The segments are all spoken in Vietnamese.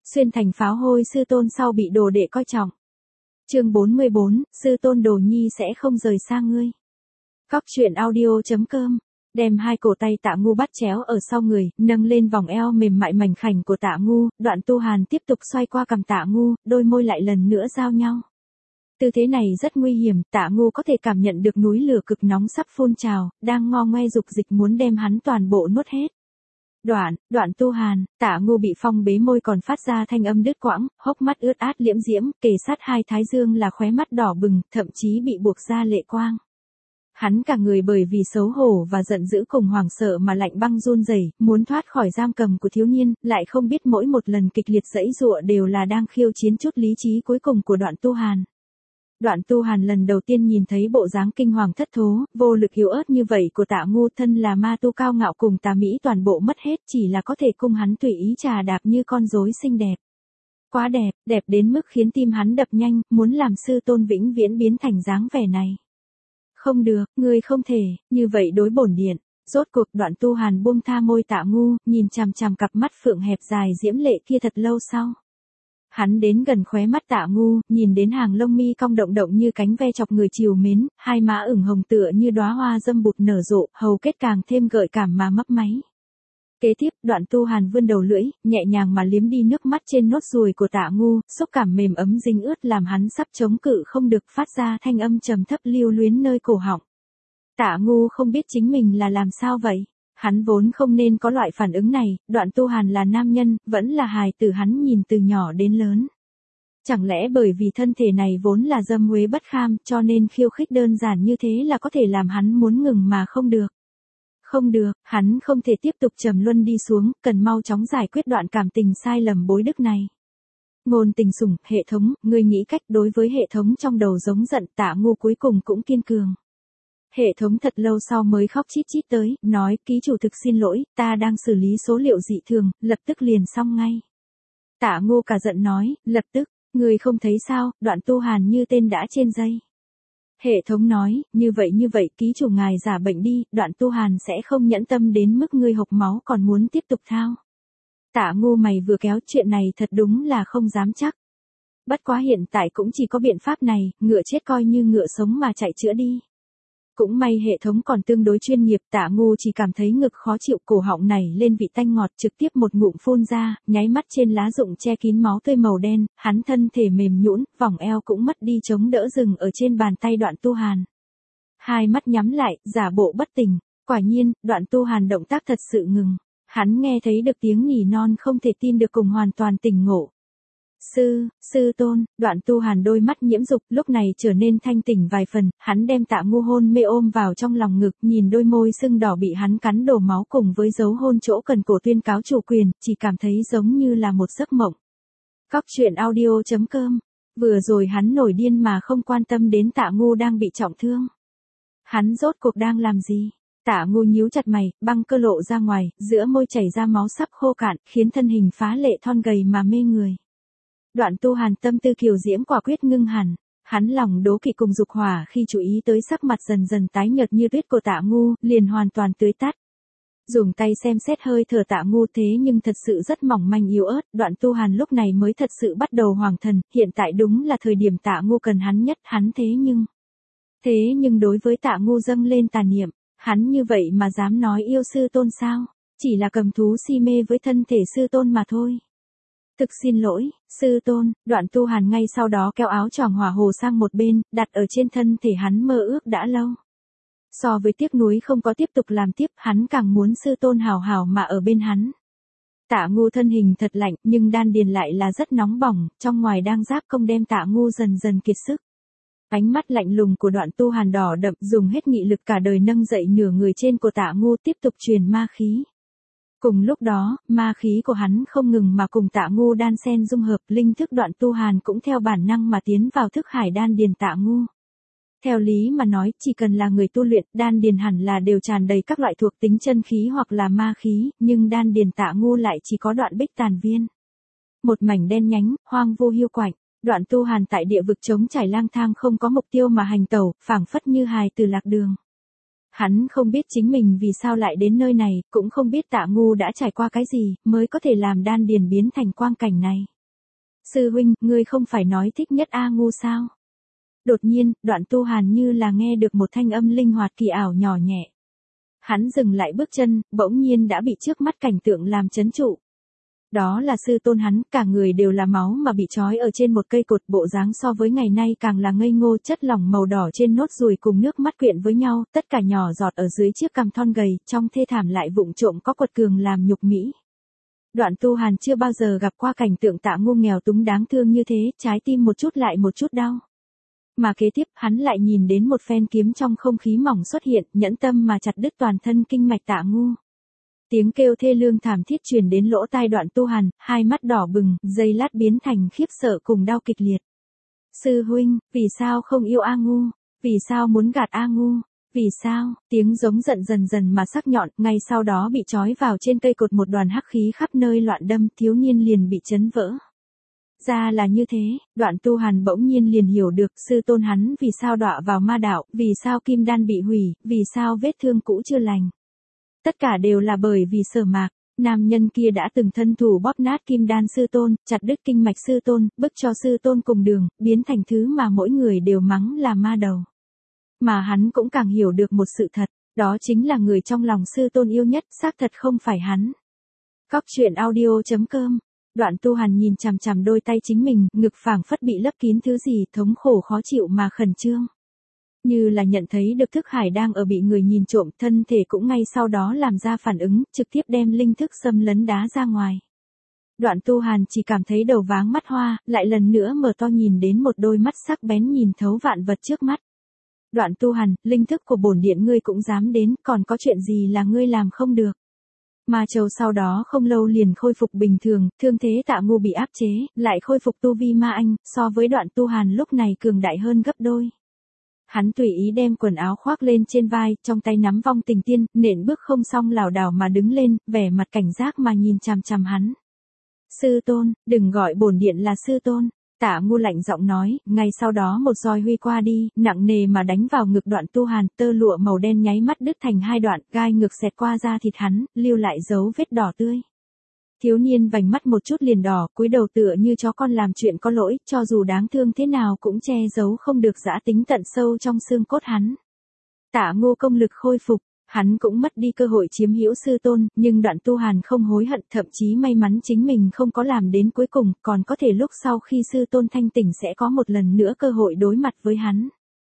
Xuyên thành pháo hôi sư tôn sau bị đồ đệ coi trọng. Chương 44, sư tôn Đồ Nhi sẽ không rời xa ngươi. Cóc truyện audio.com. Đem hai cổ tay Tạ Ngu bắt chéo ở sau người, nâng lên vòng eo mềm mại mảnh khảnh của Tạ Ngu, Đoạn Tu Hàn tiếp tục xoay qua cằm Tạ Ngu, đôi môi lại lần nữa giao nhau. Tư thế này rất nguy hiểm, Tạ Ngu có thể cảm nhận được núi lửa cực nóng sắp phun trào, đang ngo ngoe dục dịch muốn đem hắn toàn bộ nuốt hết. Đoạn Tu Hàn, Tạ Ngu bị phong bế môi còn phát ra thanh âm đứt quãng, hốc mắt ướt át liễm diễm, kề sát hai thái dương là khóe mắt đỏ bừng, thậm chí bị buộc ra lệ quang. Hắn cả người bởi vì xấu hổ và giận dữ cùng hoảng sợ mà lạnh băng run rẩy, muốn thoát khỏi giam cầm của thiếu niên, lại không biết mỗi một lần kịch liệt giãy giụa đều là đang khiêu chiến chút lý trí cuối cùng của Đoạn Tu Hàn. Đoạn Tu Hàn lần đầu tiên nhìn thấy bộ dáng kinh hoàng thất thố, vô lực yếu ớt như vậy của Tạ Ngu, thân là ma tu cao ngạo cùng tà mỹ toàn bộ mất hết, chỉ là có thể cung hắn tùy ý trà đạp như con rối xinh đẹp. Quá đẹp, đẹp đến mức khiến tim hắn đập nhanh, muốn làm sư tôn vĩnh viễn biến thành dáng vẻ này. Không được, ngươi không thể, như vậy đối bổn điện. Rốt cuộc Đoạn Tu Hàn buông tha môi Tạ Ngu, nhìn chằm chằm cặp mắt phượng hẹp dài diễm lệ kia thật lâu sau. Hắn đến gần khóe mắt Tạ Ngu, nhìn đến hàng lông mi cong động động như cánh ve chọc người trìu mến, hai má ửng hồng tựa như đóa hoa dâm bụt nở rộ, hầu kết càng thêm gợi cảm mà mấp máy. Kế tiếp, Đoạn Tu Hàn vươn đầu lưỡi, nhẹ nhàng mà liếm đi nước mắt trên nốt ruồi của Tạ Ngu, xúc cảm mềm ấm dính ướt làm hắn sắp chống cự không được, phát ra thanh âm trầm thấp lưu luyến nơi cổ họng. Tạ Ngu không biết chính mình là làm sao vậy. Hắn vốn không nên có loại phản ứng này, Đoạn Tu Hàn là nam nhân, vẫn là hài tử hắn nhìn từ nhỏ đến lớn. Chẳng lẽ bởi vì thân thể này vốn là dâm uế bất kham, cho nên khiêu khích đơn giản như thế là có thể làm hắn muốn ngừng mà không được. Không được, hắn không thể tiếp tục trầm luân đi xuống, cần mau chóng giải quyết đoạn cảm tình sai lầm bối đức này. Ngôn Tình Sủng, hệ thống, ngươi nghĩ cách đối với hệ thống trong đầu giống giận. Tạ Ngu cuối cùng cũng kiên cường. Hệ thống thật lâu sau mới khóc chít chít tới, nói, ký chủ thực xin lỗi, ta đang xử lý số liệu dị thường, lập tức liền xong ngay. Tạ Ngu cả giận nói, lập tức, người không thấy sao, Đoạn Tu Hàn như tên đã trên dây. Hệ thống nói, như vậy, ký chủ ngài giả bệnh đi, Đoạn Tu Hàn sẽ không nhẫn tâm đến mức ngươi hộc máu còn muốn tiếp tục thao. Tạ Ngu mày vừa kéo, chuyện này thật đúng là không dám chắc. Bất quá hiện tại cũng chỉ có biện pháp này, ngựa chết coi như ngựa sống mà chạy chữa đi. Cũng may hệ thống còn tương đối chuyên nghiệp, Tạ Ngu chỉ cảm thấy ngực khó chịu, cổ họng này lên vị tanh ngọt, trực tiếp một ngụm phun ra, nháy mắt trên lá rụng che kín máu tươi màu đen, hắn thân thể mềm nhũn, vòng eo cũng mất đi chống đỡ dừng ở trên bàn tay Đoạn Tu Hàn. Hai mắt nhắm lại, giả bộ bất tỉnh, quả nhiên, Đoạn Tu Hàn động tác thật sự ngừng. Hắn nghe thấy được tiếng nỉ non không thể tin được cùng hoàn toàn tỉnh ngộ. Sư tôn, Đoạn Tu Hàn đôi mắt nhiễm dục lúc này trở nên thanh tỉnh vài phần, hắn đem Tạ Ngu hôn mê ôm vào trong lòng ngực, nhìn đôi môi sưng đỏ bị hắn cắn đổ máu cùng với dấu hôn chỗ cần cổ tuyên cáo chủ quyền, chỉ cảm thấy giống như là một giấc mộng. Cóc truyện audio.com. Vừa rồi hắn nổi điên mà không quan tâm đến Tạ Ngu đang bị trọng thương. Hắn rốt cuộc đang làm gì? Tạ Ngu nhíu chặt mày, băng cơ lộ ra ngoài, giữa môi chảy ra máu sắp khô cạn, khiến thân hình phá lệ thon gầy mà mê người. Đoạn Tu Hàn tâm tư kiều diễm quả quyết ngưng hẳn, hắn lòng đố kỵ cùng dục hỏa khi chú ý tới sắc mặt dần dần tái nhợt như tuyết của Tạ Ngu, liền hoàn toàn tưới tắt. Dùng tay xem xét hơi thở Tạ Ngu thế nhưng thật sự rất mỏng manh yếu ớt, Đoạn Tu Hàn lúc này mới thật sự bắt đầu hoàng thần, hiện tại đúng là thời điểm Tạ Ngu cần hắn nhất, hắn thế nhưng đối với Tạ Ngu dâng lên tà niệm, hắn như vậy mà dám nói yêu sư tôn sao, chỉ là cầm thú si mê với thân thể sư tôn mà thôi. Thực xin lỗi, sư tôn, Đoạn Tu Hàn ngay sau đó kéo áo choàng hỏa hồ sang một bên, đặt ở trên thân thể hắn mơ ước đã lâu. So với tiếc nuối không có tiếp tục làm tiếp, hắn càng muốn sư tôn hào hào mà ở bên hắn. Tạ Ngu thân hình thật lạnh, nhưng đan điền lại là rất nóng bỏng, trong ngoài đang giáp công đem Tạ Ngu dần dần kiệt sức. Ánh mắt lạnh lùng của Đoạn Tu Hàn đỏ đậm, dùng hết nghị lực cả đời nâng dậy nửa người trên của Tạ Ngu tiếp tục truyền ma khí. Cùng lúc đó, ma khí của hắn không ngừng mà cùng Tạ Ngu đan xen dung hợp, linh thức Đoạn Tu Hàn cũng theo bản năng mà tiến vào thức hải đan điền Tạ Ngu. Theo lý mà nói, chỉ cần là người tu luyện, đan điền hẳn là đều tràn đầy các loại thuộc tính chân khí hoặc là ma khí, nhưng đan điền Tạ Ngu lại chỉ có đoạn bích tàn viên. Một mảnh đen nhánh, hoang vu hiu quạnh, Đoạn Tu Hàn tại địa vực trống trải lang thang không có mục tiêu mà hành tẩu, phảng phất như hài từ lạc đường. Hắn không biết chính mình vì sao lại đến nơi này, cũng không biết Tạ Ngu đã trải qua cái gì, mới có thể làm đan điền biến thành quang cảnh này. Sư huynh, ngươi không phải nói thích nhất A Ngu sao? Đột nhiên, Đoạn Tu Hàn như là nghe được một thanh âm linh hoạt kỳ ảo nhỏ nhẹ. Hắn dừng lại bước chân, bỗng nhiên đã bị trước mắt cảnh tượng làm chấn trụ. Đó là sư tôn hắn, cả người đều là máu mà bị trói ở trên một cây cột, bộ dáng so với ngày nay càng là ngây ngô, chất lỏng màu đỏ trên nốt ruồi cùng nước mắt quyện với nhau, tất cả nhỏ giọt ở dưới chiếc cằm thon gầy, trong thê thảm lại vụng trộm có quật cường làm nhục mỹ. Đoạn Tu Hàn chưa bao giờ gặp qua cảnh tượng Tạ Ngu nghèo túng đáng thương như thế, trái tim một chút lại một chút đau. Mà kế tiếp hắn lại nhìn đến một phen kiếm trong không khí mỏng xuất hiện, nhẫn tâm mà chặt đứt toàn thân kinh mạch Tạ Ngu. Tiếng kêu thê lương thảm thiết truyền đến lỗ tai Đoạn Tu Hàn, hai mắt đỏ bừng, giây lát biến thành khiếp sợ cùng đau kịch liệt. Sư huynh, vì sao không yêu A Ngu? Vì sao muốn gạt A Ngu? Vì sao? Tiếng giống giận dần dần mà sắc nhọn, ngay sau đó bị trói vào trên cây cột một đoàn hắc khí khắp nơi loạn đâm, thiếu niên liền bị chấn vỡ. Ra là như thế, Đoạn Tu Hàn bỗng nhiên liền hiểu được sư tôn hắn vì sao đọa vào ma đạo, vì sao kim đan bị hủy, vì sao vết thương cũ chưa lành. Tất cả đều là bởi vì Sở Mạc, nam nhân kia đã từng thân thủ bóp nát kim đan sư tôn, chặt đứt kinh mạch sư tôn, bức cho sư tôn cùng đường, biến thành thứ mà mỗi người đều mắng là ma đầu. Mà hắn cũng càng hiểu được một sự thật, đó chính là người trong lòng sư tôn yêu nhất, xác thật không phải hắn. Cóc truyện audio.com. Đoạn Tu Hàn nhìn chằm chằm đôi tay chính mình, ngực phảng phất bị lấp kín thứ gì, thống khổ khó chịu mà khẩn trương. Như là nhận thấy được thức hải đang ở bị người nhìn trộm, thân thể cũng ngay sau đó làm ra phản ứng, trực tiếp đem linh thức xâm lấn đá ra ngoài. Đoạn Tu Hàn chỉ cảm thấy đầu váng mắt hoa, lại lần nữa mở to nhìn đến một đôi mắt sắc bén nhìn thấu vạn vật trước mắt. Đoạn Tu Hàn, linh thức của bổn điện ngươi cũng dám đến, còn có chuyện gì là ngươi làm không được. Ma Châu sau đó không lâu liền khôi phục bình thường, thương thế Tạ Ngu bị áp chế, lại khôi phục tu vi ma anh, so với Đoạn Tu Hàn lúc này cường đại hơn gấp đôi. Hắn tùy ý đem quần áo khoác lên trên vai, trong tay nắm vong tình tiên, nện bước không xong lảo đảo mà đứng lên, vẻ mặt cảnh giác mà nhìn chằm chằm hắn. Sư tôn, đừng gọi bổn điện là sư tôn. Tạ Ngu lạnh giọng nói, ngay sau đó một roi huy qua đi, nặng nề mà đánh vào ngực Đoạn Tu Hàn, tơ lụa màu đen nháy mắt đứt thành hai đoạn, gai ngực xẹt qua da thịt hắn, lưu lại dấu vết đỏ tươi. Thiếu niên vành mắt một chút liền đỏ, cúi đầu tựa như chó con làm chuyện có lỗi, cho dù đáng thương thế nào cũng che giấu không được dã tính tận sâu trong xương cốt hắn. Tạ Ngu công lực khôi phục, hắn cũng mất đi cơ hội chiếm hữu sư tôn, nhưng Đoạn Tu Hàn không hối hận, thậm chí may mắn chính mình không có làm đến cuối cùng, còn có thể lúc sau khi sư tôn thanh tỉnh sẽ có một lần nữa cơ hội đối mặt với hắn.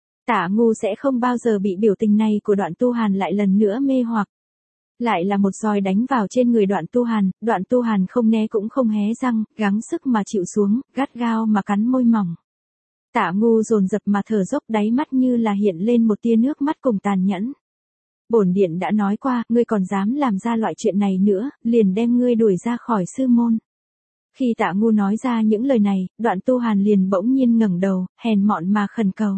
Tạ Ngu sẽ không bao giờ bị biểu tình này của Đoạn Tu Hàn lại lần nữa mê hoặc. Lại là một roi đánh vào trên người Đoạn Tu Hàn không né cũng không hé răng, gắng sức mà chịu xuống, gắt gao mà cắn môi mỏng. Tạ Ngu dồn dập mà thở dốc, đáy mắt như là hiện lên một tia nước mắt cùng tàn nhẫn. Bổn điện đã nói qua, ngươi còn dám làm ra loại chuyện này nữa, liền đem ngươi đuổi ra khỏi sư môn. Khi Tạ Ngu nói ra những lời này, Đoạn Tu Hàn liền bỗng nhiên ngẩng đầu, hèn mọn mà khẩn cầu.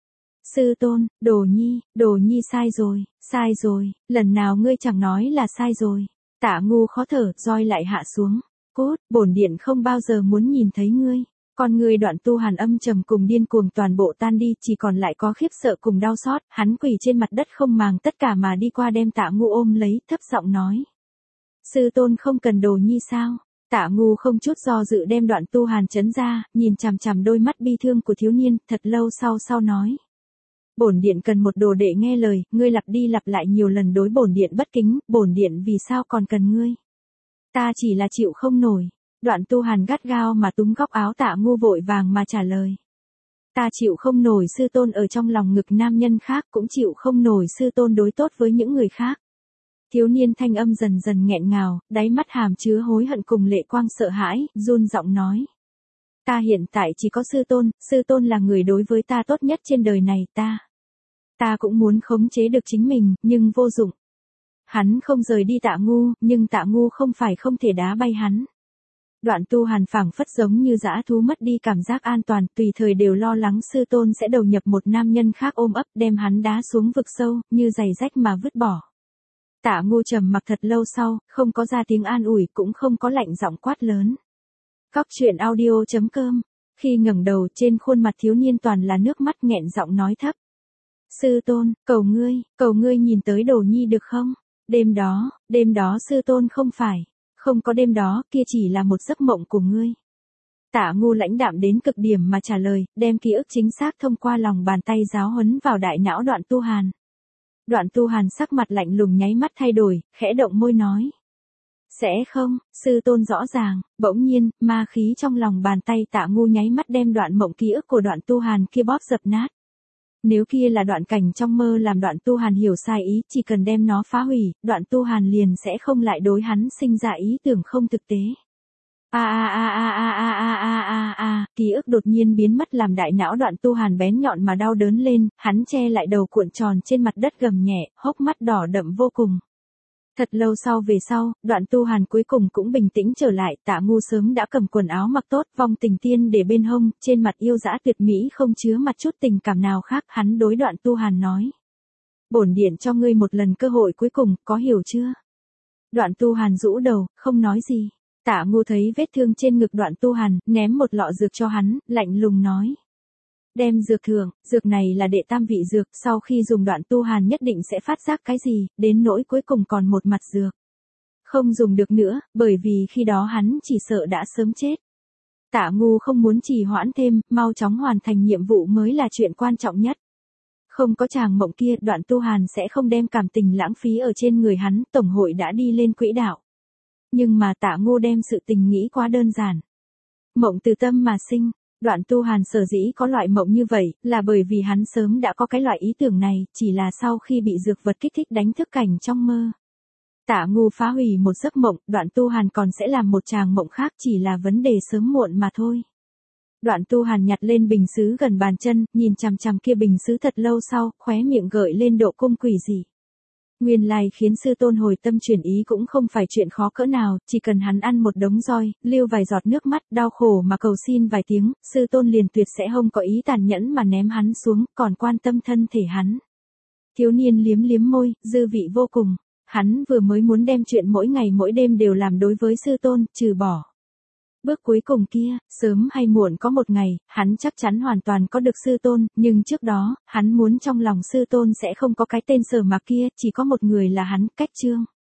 Sư tôn, Đồ Nhi sai rồi, lần nào ngươi chẳng nói là sai rồi. Tạ Ngu khó thở, roi lại hạ xuống. Cút, bổn điện không bao giờ muốn nhìn thấy ngươi. Con người Đoạn Tu Hàn âm trầm cùng điên cuồng toàn bộ tan đi, chỉ còn lại có khiếp sợ cùng đau xót, hắn quỳ trên mặt đất không màng tất cả mà đi qua đem Tạ Ngu ôm lấy, thấp giọng nói. Sư tôn không cần Đồ Nhi sao? Tạ Ngu không chút do dự đem Đoạn Tu Hàn trấn ra, nhìn chằm chằm đôi mắt bi thương của thiếu niên, thật lâu sau nói. Bổn điện cần một đồ đệ nghe lời, ngươi lặp đi lặp lại nhiều lần đối bổn điện bất kính, bổn điện vì sao còn cần ngươi? Ta chỉ là chịu không nổi. Đoạn Tu Hàn gắt gao mà túm góc áo Tạ Ngu vội vàng mà trả lời. Ta chịu không nổi sư tôn ở trong lòng ngực nam nhân khác, cũng chịu không nổi sư tôn đối tốt với những người khác. Thiếu niên thanh âm dần dần nghẹn ngào, đáy mắt hàm chứa hối hận cùng lệ quang sợ hãi, run giọng nói. Ta hiện tại chỉ có sư tôn là người đối với ta tốt nhất trên đời này, ta cũng muốn khống chế được chính mình, nhưng vô dụng. Hắn không rời đi Tạ Ngu, nhưng Tạ Ngu không phải không thể đá bay hắn. Đoạn Tu Hàn phảng phất giống như dã thú mất đi cảm giác an toàn, tùy thời đều lo lắng sư tôn sẽ đầu nhập một nam nhân khác ôm ấp đem hắn đá xuống vực sâu, như giày rách mà vứt bỏ. Tạ Ngu trầm mặc thật lâu sau, không có ra tiếng an ủi, cũng không có lạnh giọng quát lớn. Cóc truyện audio.com. Khi ngẩng đầu, trên khuôn mặt thiếu niên toàn là nước mắt, nghẹn giọng nói thấp. Sư tôn, cầu ngươi nhìn tới Đồ Nhi được không? Đêm đó sư tôn không có đêm đó, kia chỉ là một giấc mộng của ngươi. Tạ Ngu lãnh đạm đến cực điểm mà trả lời, đem ký ức chính xác thông qua lòng bàn tay giáo huấn vào đại não Đoạn Tu Hàn. Đoạn Tu Hàn sắc mặt lạnh lùng nháy mắt thay đổi, khẽ động môi nói. Sẽ không, sư tôn rõ ràng, bỗng nhiên, ma khí trong lòng bàn tay Tạ Ngu nháy mắt đem đoạn mộng ký ức của Đoạn Tu Hàn kia bóp dập nát. Nếu kia là đoạn cảnh trong mơ làm Đoạn Tu Hàn hiểu sai ý, chỉ cần đem nó phá hủy, Đoạn Tu Hàn liền sẽ không lại đối hắn sinh ra ý tưởng không thực tế. Ký ức đột nhiên biến mất làm đại não Đoạn Tu Hàn bén nhọn mà đau đớn lên, hắn che lại đầu cuộn tròn trên mặt đất gầm nhẹ, hốc mắt đỏ đậm vô cùng. Thật lâu về sau, Đoạn Tu Hàn cuối cùng cũng bình tĩnh trở lại, Tạ Ngu sớm đã cầm quần áo mặc tốt, vòng tình tiên để bên hông, trên mặt yêu dã tuyệt mỹ không chứa mặt chút tình cảm nào khác, hắn đối Đoạn Tu Hàn nói. Bổn điện cho ngươi một lần cơ hội cuối cùng, có hiểu chưa? Đoạn Tu Hàn rũ đầu, không nói gì. Tạ Ngu thấy vết thương trên ngực Đoạn Tu Hàn, ném một lọ dược cho hắn, lạnh lùng nói. Đem dược thưởng, dược này là đệ tam vị dược, sau khi dùng Đoạn Tu Hàn nhất định sẽ phát giác cái gì, đến nỗi cuối cùng còn một mặt dược. Không dùng được nữa, bởi vì khi đó hắn chỉ sợ đã sớm chết. Tạ Ngu không muốn trì hoãn thêm, mau chóng hoàn thành nhiệm vụ mới là chuyện quan trọng nhất. Không có chàng mộng kia, Đoạn Tu Hàn sẽ không đem cảm tình lãng phí ở trên người hắn, tổng hội đã đi lên quỹ đạo. Nhưng mà Tạ Ngu đem sự tình nghĩ quá đơn giản. Mộng từ tâm mà sinh. Đoạn Tu Hàn sở dĩ có loại mộng như vậy, là bởi vì hắn sớm đã có cái loại ý tưởng này, chỉ là sau khi bị dược vật kích thích đánh thức cảnh trong mơ. Tạ Ngu phá hủy một giấc mộng, Đoạn Tu Hàn còn sẽ làm một tràng mộng khác, chỉ là vấn đề sớm muộn mà thôi. Đoạn Tu Hàn nhặt lên bình sứ gần bàn chân, nhìn chằm chằm kia bình sứ thật lâu sau, khóe miệng gợi lên độ cung quỷ dị. Nguyên lai khiến sư tôn hồi tâm chuyển ý cũng không phải chuyện khó cỡ nào, chỉ cần hắn ăn một đống roi, lưu vài giọt nước mắt, đau khổ mà cầu xin vài tiếng, sư tôn liền tuyệt sẽ không có ý tàn nhẫn mà ném hắn xuống, còn quan tâm thân thể hắn. Thiếu niên liếm liếm môi, dư vị vô cùng. Hắn vừa mới muốn đem chuyện mỗi ngày mỗi đêm đều làm đối với sư tôn, trừ bỏ. Bước cuối cùng kia, sớm hay muộn có một ngày, hắn chắc chắn hoàn toàn có được sư tôn, nhưng trước đó, hắn muốn trong lòng sư tôn sẽ không có cái tên Sở Mạc kia, chỉ có một người là hắn, Cách Trương.